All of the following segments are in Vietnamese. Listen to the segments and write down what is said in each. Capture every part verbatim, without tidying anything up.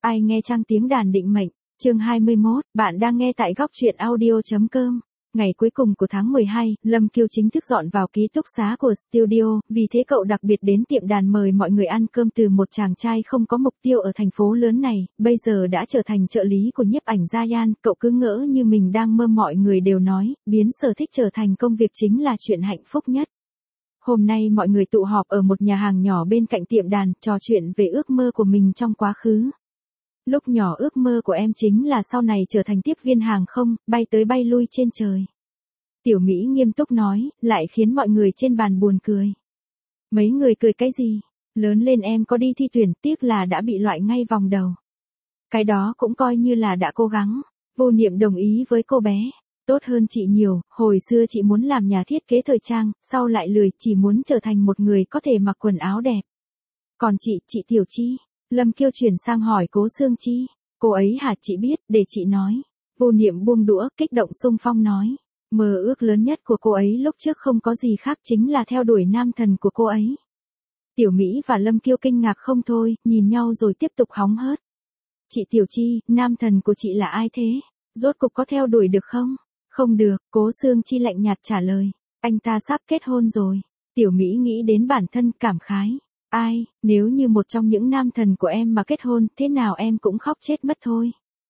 Ai nghe trang tiếng đàn định mệnh, chương hai mươi mốt, bạn đang nghe tại góc truyện audio.com. Ngày cuối cùng của tháng mười hai, Lâm Kiêu chính thức dọn vào ký túc xá của studio, vì thế cậu đặc biệt đến tiệm đàn mời mọi người ăn cơm từ một chàng trai không có mục tiêu ở thành phố lớn này, bây giờ đã trở thành trợ lý của nhiếp ảnh gia Yan, cậu cứ ngỡ như mình đang mơ. Mọi người đều nói, biến sở thích trở thành công việc chính là chuyện hạnh phúc nhất. Hôm nay mọi người tụ họp ở một nhà hàng nhỏ bên cạnh tiệm đàn, trò chuyện về ước mơ của mình trong quá khứ. Lúc nhỏ ước mơ của em chính là sau này trở thành tiếp viên hàng không, bay tới bay lui trên trời. Tiểu Mỹ nghiêm túc nói, lại khiến mọi người trên bàn buồn cười. Mấy người cười cái gì? Lớn lên em có đi thi tuyển, tiếc là đã bị loại ngay vòng đầu. Cái đó cũng coi như là đã cố gắng. Vô Niệm đồng ý với cô bé. Tốt hơn chị nhiều, hồi xưa chị muốn làm nhà thiết kế thời trang, sau lại lười, chỉ muốn trở thành một người có thể mặc quần áo đẹp. Còn chị, chị Tiểu Chi? Lâm Kiêu chuyển sang hỏi Cố Sương Chi. Cô ấy hả? Chị biết, để chị nói. Vô Niệm buông đũa, kích động xung phong nói. Mơ ước lớn nhất của cô ấy lúc trước không có gì khác chính là theo đuổi nam thần của cô ấy. Tiểu Mỹ và Lâm Kiêu kinh ngạc không thôi, nhìn nhau rồi tiếp tục hóng hớt. Chị Tiểu Chi, nam thần của chị là ai thế? Rốt cục có theo đuổi được không? Không được, Cố Sương Chi lạnh nhạt trả lời. Anh ta sắp kết hôn rồi. Tiểu Mỹ nghĩ đến bản thân cảm khái. Ai, nếu như một trong những nam thần của em mà kết hôn, thế nào em cũng khóc chết mất thôi.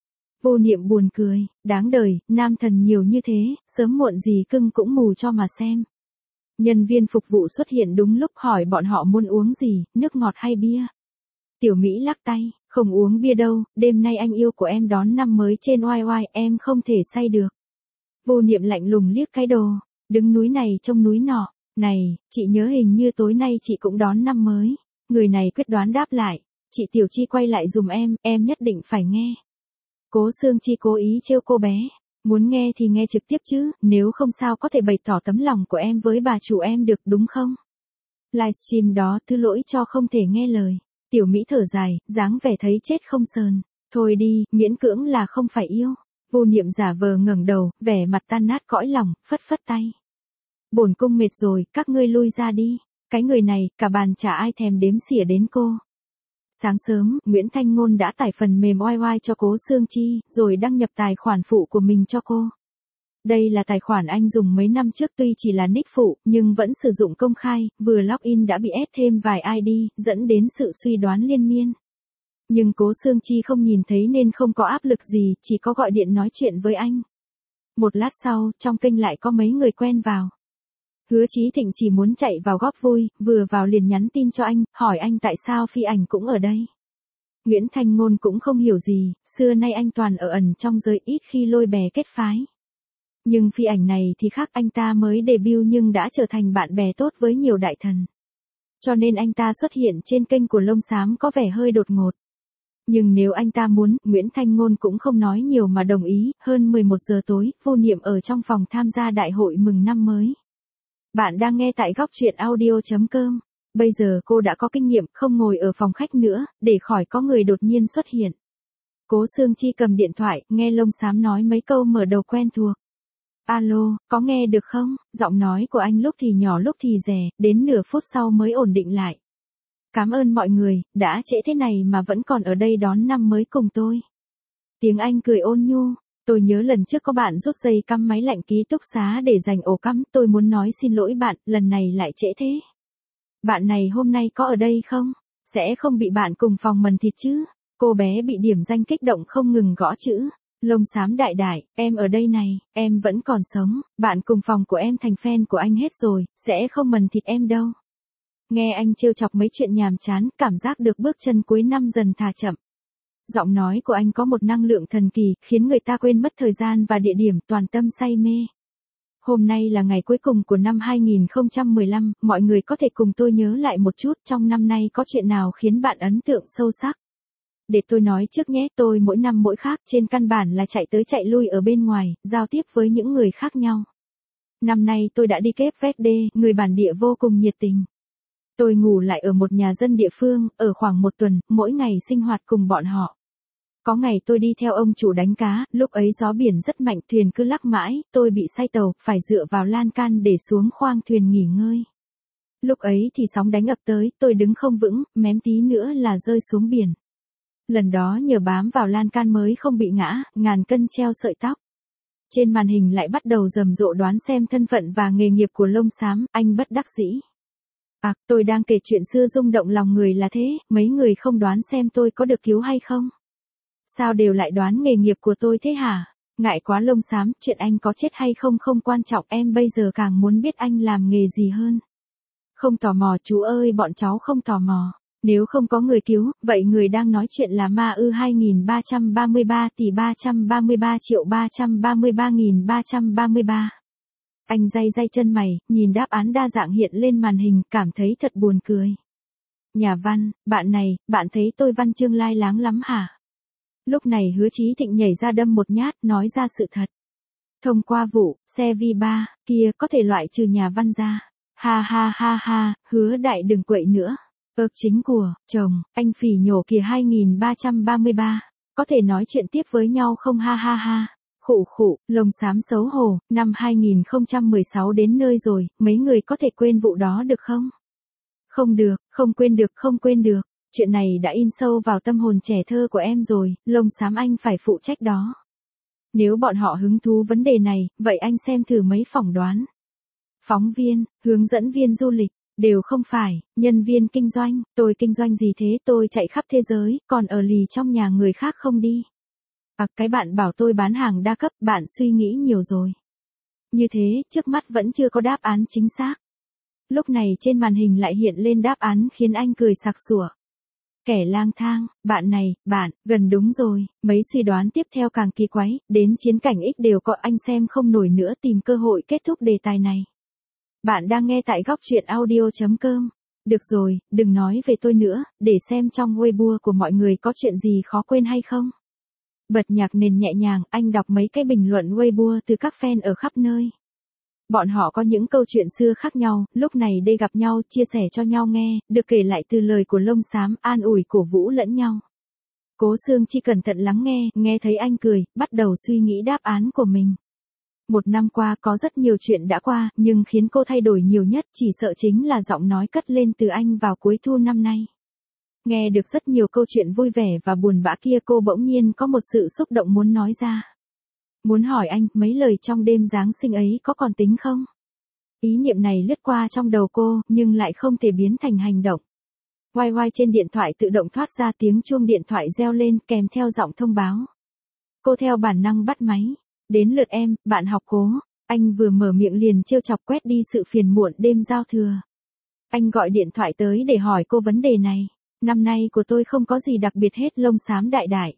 Vô Niệm buồn cười, đáng đời, nam thần nhiều như thế, sớm muộn gì cưng cũng mù cho mà xem. Nhân viên phục vụ xuất hiện đúng lúc, hỏi bọn họ muốn uống gì, nước ngọt hay bia. Tiểu Mỹ lắc tay, không uống bia đâu, đêm nay anh yêu của em đón năm mới trên oai oai, em không thể say được. Vô Niệm lạnh lùng liếc cái đồ, đứng núi này trông núi nọ. Này, chị nhớ hình như tối nay chị cũng đón năm mới. Người này quyết đoán đáp lại. Chị Tiểu Chi quay lại dùm em, em nhất định phải nghe. Cố Sương Chi cố ý trêu cô bé. Muốn nghe thì nghe trực tiếp chứ, nếu không sao có thể bày tỏ tấm lòng của em với bà chủ em được đúng không? Livestream đó thứ lỗi cho không thể nghe lời. Tiểu Mỹ thở dài, dáng vẻ thấy chết không sờn. Thôi đi, miễn cưỡng là không phải yêu. Vô Niệm giả vờ ngẩng đầu, vẻ mặt tan nát cõi lòng, phất phất tay. Bổn cung mệt rồi, các ngươi lui ra đi. Cái người này, cả bàn chả ai thèm đếm xỉa đến cô. Sáng sớm, Nguyễn Thanh Ngôn đã tải phần mềm oai oai cho Cố Sương Chi, rồi đăng nhập tài khoản phụ của mình cho cô. Đây là tài khoản anh dùng mấy năm trước, tuy chỉ là nick phụ, nhưng vẫn sử dụng công khai, vừa login đã bị ép thêm vài i đê, dẫn đến sự suy đoán liên miên. Nhưng Cố Sương Chi không nhìn thấy nên không có áp lực gì, chỉ có gọi điện nói chuyện với anh. Một lát sau, trong kênh lại có mấy người quen vào. Hứa Chí Thịnh chỉ muốn chạy vào góp vui, vừa vào liền nhắn tin cho anh, hỏi anh tại sao Phi Ảnh cũng ở đây. Nguyễn Thanh Ngôn cũng không hiểu gì, xưa nay anh toàn ở ẩn trong giới, ít khi lôi bè kết phái. Nhưng Phi Ảnh này thì khác, anh ta mới debut nhưng đã trở thành bạn bè tốt với nhiều đại thần. Cho nên anh ta xuất hiện trên kênh của Lông Xám có vẻ hơi đột ngột. Nhưng nếu anh ta muốn, Nguyễn Thanh Ngôn cũng không nói nhiều mà đồng ý. Hơn mười một giờ tối, Vô Niệm ở trong phòng tham gia đại hội mừng năm mới. Bạn đang nghe tại góc truyện audio.com. Bây giờ cô đã có kinh nghiệm, không ngồi ở phòng khách nữa, để khỏi có người đột nhiên xuất hiện. Cố Sương Chi cầm điện thoại, nghe Lông Xám nói mấy câu mở đầu quen thuộc. Alo, có nghe được không? Giọng nói của anh lúc thì nhỏ lúc thì rè, đến nửa phút sau mới ổn định lại. Cảm ơn mọi người, đã trễ thế này mà vẫn còn ở đây đón năm mới cùng tôi. Tiếng Anh cười ôn nhu. Tôi nhớ lần trước có bạn rút dây cắm máy lạnh ký túc xá để dành ổ cắm, tôi muốn nói xin lỗi bạn, lần này lại trễ thế. Bạn này hôm nay có ở đây không? Sẽ không bị bạn cùng phòng mần thịt chứ? Cô bé bị điểm danh kích động không ngừng gõ chữ. Lông Xám đại đại, em ở đây này, em vẫn còn sống, bạn cùng phòng của em thành fan của anh hết rồi, sẽ không mần thịt em đâu. Nghe anh trêu chọc mấy chuyện nhàm chán, cảm giác được bước chân cuối năm dần thả chậm. Giọng nói của anh có một năng lượng thần kỳ, khiến người ta quên mất thời gian và địa điểm, toàn tâm say mê. Hôm nay là ngày cuối cùng của năm hai nghìn không trăm mười lăm, mọi người có thể cùng tôi nhớ lại một chút trong năm nay có chuyện nào khiến bạn ấn tượng sâu sắc. Để tôi nói trước nhé, tôi mỗi năm mỗi khác, trên căn bản là chạy tới chạy lui ở bên ngoài, giao tiếp với những người khác nhau. Năm nay tôi đã đi Cape Verde, người bản địa vô cùng nhiệt tình. Tôi ngủ lại ở một nhà dân địa phương, ở khoảng một tuần, mỗi ngày sinh hoạt cùng bọn họ. Có ngày tôi đi theo ông chủ đánh cá, lúc ấy gió biển rất mạnh, thuyền cứ lắc mãi, tôi bị say tàu, phải dựa vào lan can để xuống khoang thuyền nghỉ ngơi. Lúc ấy thì sóng đánh ập tới, tôi đứng không vững, mém tí nữa là rơi xuống biển. Lần đó nhờ bám vào lan can mới không bị ngã, ngàn cân treo sợi tóc. Trên màn hình lại bắt đầu rầm rộ đoán xem thân phận và nghề nghiệp của Lông Xám, anh bất đắc dĩ. À, tôi đang kể chuyện xưa rung động lòng người là thế, mấy người không đoán xem tôi có được cứu hay không? Sao đều lại đoán nghề nghiệp của tôi thế hả? Ngại quá Lông Xám, chuyện anh có chết hay không không quan trọng, em bây giờ càng muốn biết anh làm nghề gì hơn. Không tò mò chú ơi, bọn cháu không tò mò. Nếu không có người cứu, vậy người đang nói chuyện là ma ư? Hai nghìn ba trăm ba mươi ba tỷ ba trăm ba mươi ba triệu ba trăm ba mươi ba nghìn ba trăm ba mươi ba. Anh day day chân mày, nhìn đáp án đa dạng hiện lên màn hình, cảm thấy thật buồn cười. Nhà văn, bạn này, bạn thấy tôi văn chương lai láng lắm hả? Lúc này Hứa Chí Thịnh nhảy ra đâm một nhát, nói ra sự thật. Thông qua vụ, xe vi ba, kia, có thể loại trừ nhà văn ra. Ha ha ha ha, Hứa đại đừng quậy nữa. Ơ chính của, chồng, anh phỉ nhổ kìa. Hai nghìn ba trăm ba mươi ba, có thể nói chuyện tiếp với nhau không? Ha ha ha. Khụ khụ, Lông Xám xấu hổ, năm hai nghìn không trăm mười sáu đến nơi rồi, mấy người có thể quên vụ đó được không? Không được, không quên được, không quên được. Chuyện này đã in sâu vào tâm hồn trẻ thơ của em rồi, Lông Xám anh phải phụ trách đó. Nếu bọn họ hứng thú vấn đề này, vậy anh xem thử mấy phỏng đoán. Phóng viên, hướng dẫn viên du lịch, đều không phải, nhân viên kinh doanh, tôi kinh doanh gì thế, tôi chạy khắp thế giới, còn ở lì trong nhà người khác không đi. À, cái bạn bảo tôi bán hàng đa cấp, bạn suy nghĩ nhiều rồi. Như thế, trước mắt vẫn chưa có đáp án chính xác. Lúc này trên màn hình lại hiện lên đáp án khiến anh cười sặc sủa. Kẻ lang thang, bạn này, bạn, gần đúng rồi, mấy suy đoán tiếp theo càng kỳ quái, đến chiến cảnh X đều có, anh xem không nổi nữa, tìm cơ hội kết thúc đề tài này. Bạn đang nghe tại góc truyện audio chấm com. Được rồi, đừng nói về tôi nữa, để xem trong Weibo của mọi người có chuyện gì khó quên hay không. Bật nhạc nền nhẹ nhàng, anh đọc mấy cái bình luận Weibo từ các fan ở khắp nơi. Bọn họ có những câu chuyện xưa khác nhau, lúc này đây gặp nhau, chia sẻ cho nhau nghe, được kể lại từ lời của Lông Xám, an ủi cổ vũ lẫn nhau. Cố Sương Chi cẩn thận lắng nghe, nghe thấy anh cười, bắt đầu suy nghĩ đáp án của mình. Một năm qua có rất nhiều chuyện đã qua, nhưng khiến cô thay đổi nhiều nhất chỉ sợ chính là giọng nói cất lên từ anh vào cuối thu năm nay. Nghe được rất nhiều câu chuyện vui vẻ và buồn bã kia, cô bỗng nhiên có một sự xúc động muốn nói ra. Muốn hỏi anh, mấy lời trong đêm Giáng sinh ấy có còn tính không? Ý niệm này lướt qua trong đầu cô, nhưng lại không thể biến thành hành động. Oai oai trên điện thoại tự động thoát ra tiếng chuông điện thoại reo lên kèm theo giọng thông báo. Cô theo bản năng bắt máy. Đến lượt em, bạn học Cố. Anh vừa mở miệng liền trêu chọc quét đi sự phiền muộn đêm giao thừa. Anh gọi điện thoại tới để hỏi cô vấn đề này. Năm nay của tôi không có gì đặc biệt hết. Lông Xám đại đại.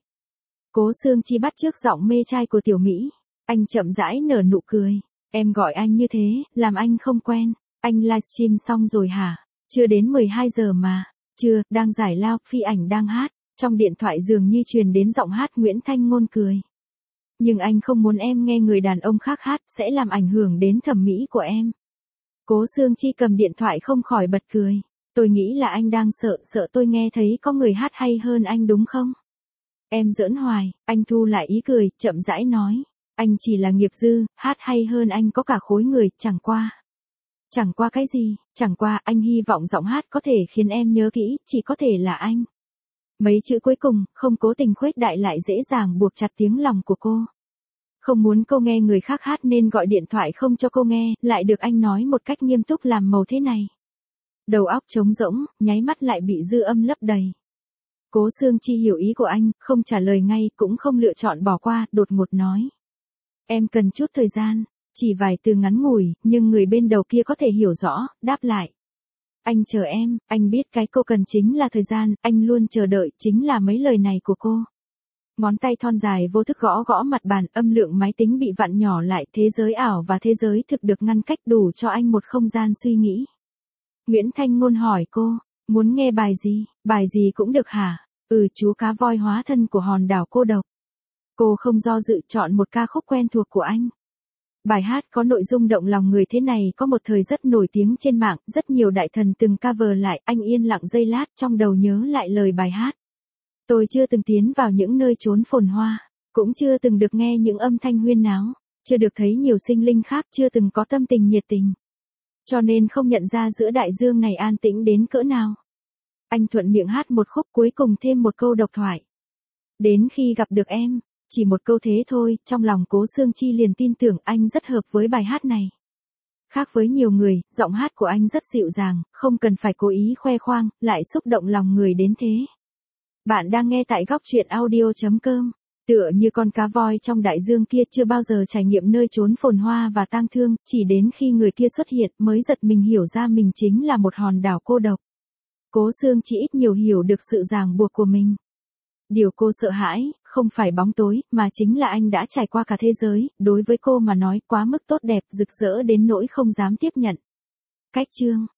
Cố Sương Chi bắt chước giọng mê trai của tiểu Mỹ. Anh chậm rãi nở nụ cười. Em gọi anh như thế, làm anh không quen. Anh livestream xong rồi hả? Chưa đến mười hai giờ mà. Chưa, đang giải lao, Phi Ảnh đang hát. Trong điện thoại dường như truyền đến giọng hát Nguyễn Thanh Ngôn cười. Nhưng anh không muốn em nghe người đàn ông khác hát, sẽ làm ảnh hưởng đến thẩm mỹ của em. Cố Sương Chi cầm điện thoại không khỏi bật cười. Tôi nghĩ là anh đang sợ, sợ tôi nghe thấy có người hát hay hơn anh đúng không? Em giỡn hoài, anh thu lại ý cười, chậm rãi nói. Anh chỉ là nghiệp dư, hát hay hơn anh có cả khối người, chẳng qua. Chẳng qua cái gì, chẳng qua anh hy vọng giọng hát có thể khiến em nhớ kỹ, chỉ có thể là anh. Mấy chữ cuối cùng, không cố tình khuếch đại lại dễ dàng buộc chặt tiếng lòng của cô. Không muốn cô nghe người khác hát nên gọi điện thoại không cho cô nghe, lại được anh nói một cách nghiêm túc làm màu thế này. Đầu óc trống rỗng, nháy mắt lại bị dư âm lấp đầy. Cố Sương Chi hiểu ý của anh, không trả lời ngay, cũng không lựa chọn bỏ qua, đột ngột nói. Em cần chút thời gian, chỉ vài từ ngắn ngủi, nhưng người bên đầu kia có thể hiểu rõ, đáp lại. Anh chờ em, anh biết cái cô cần chính là thời gian, anh luôn chờ đợi, chính là mấy lời này của cô. Ngón tay thon dài vô thức gõ gõ mặt bàn, âm lượng máy tính bị vặn nhỏ lại, thế giới ảo và thế giới thực được ngăn cách đủ cho anh một không gian suy nghĩ. Nguyễn Thanh Ngôn hỏi cô, muốn nghe bài gì, bài gì cũng được hả? Ừ, chú cá voi hóa thân của hòn đảo cô độc. Cô không do dự chọn một ca khúc quen thuộc của anh. Bài hát có nội dung động lòng người thế này có một thời rất nổi tiếng trên mạng, rất nhiều đại thần từng cover lại, anh yên lặng giây lát trong đầu nhớ lại lời bài hát. Tôi chưa từng tiến vào những nơi trốn phồn hoa, cũng chưa từng được nghe những âm thanh huyên náo, chưa được thấy nhiều sinh linh khác, chưa từng có tâm tình nhiệt tình. Cho nên không nhận ra giữa đại dương này an tĩnh đến cỡ nào. Anh thuận miệng hát một khúc cuối cùng thêm một câu độc thoại. Đến khi gặp được em, chỉ một câu thế thôi, trong lòng Cố Sương Chi liền tin tưởng anh rất hợp với bài hát này. Khác với nhiều người, giọng hát của anh rất dịu dàng, không cần phải cố ý khoe khoang, lại xúc động lòng người đến thế. Bạn đang nghe tại góc truyện audio chấm com. Tựa như con cá voi trong đại dương kia chưa bao giờ trải nghiệm nơi chốn phồn hoa và tang thương, chỉ đến khi người kia xuất hiện mới giật mình hiểu ra mình chính là một hòn đảo cô độc. Cố Sương Chi ít nhiều hiểu được sự ràng buộc của mình. Điều cô sợ hãi, không phải bóng tối, mà chính là anh đã trải qua cả thế giới, đối với cô mà nói quá mức tốt đẹp, rực rỡ đến nỗi không dám tiếp nhận. Cách chương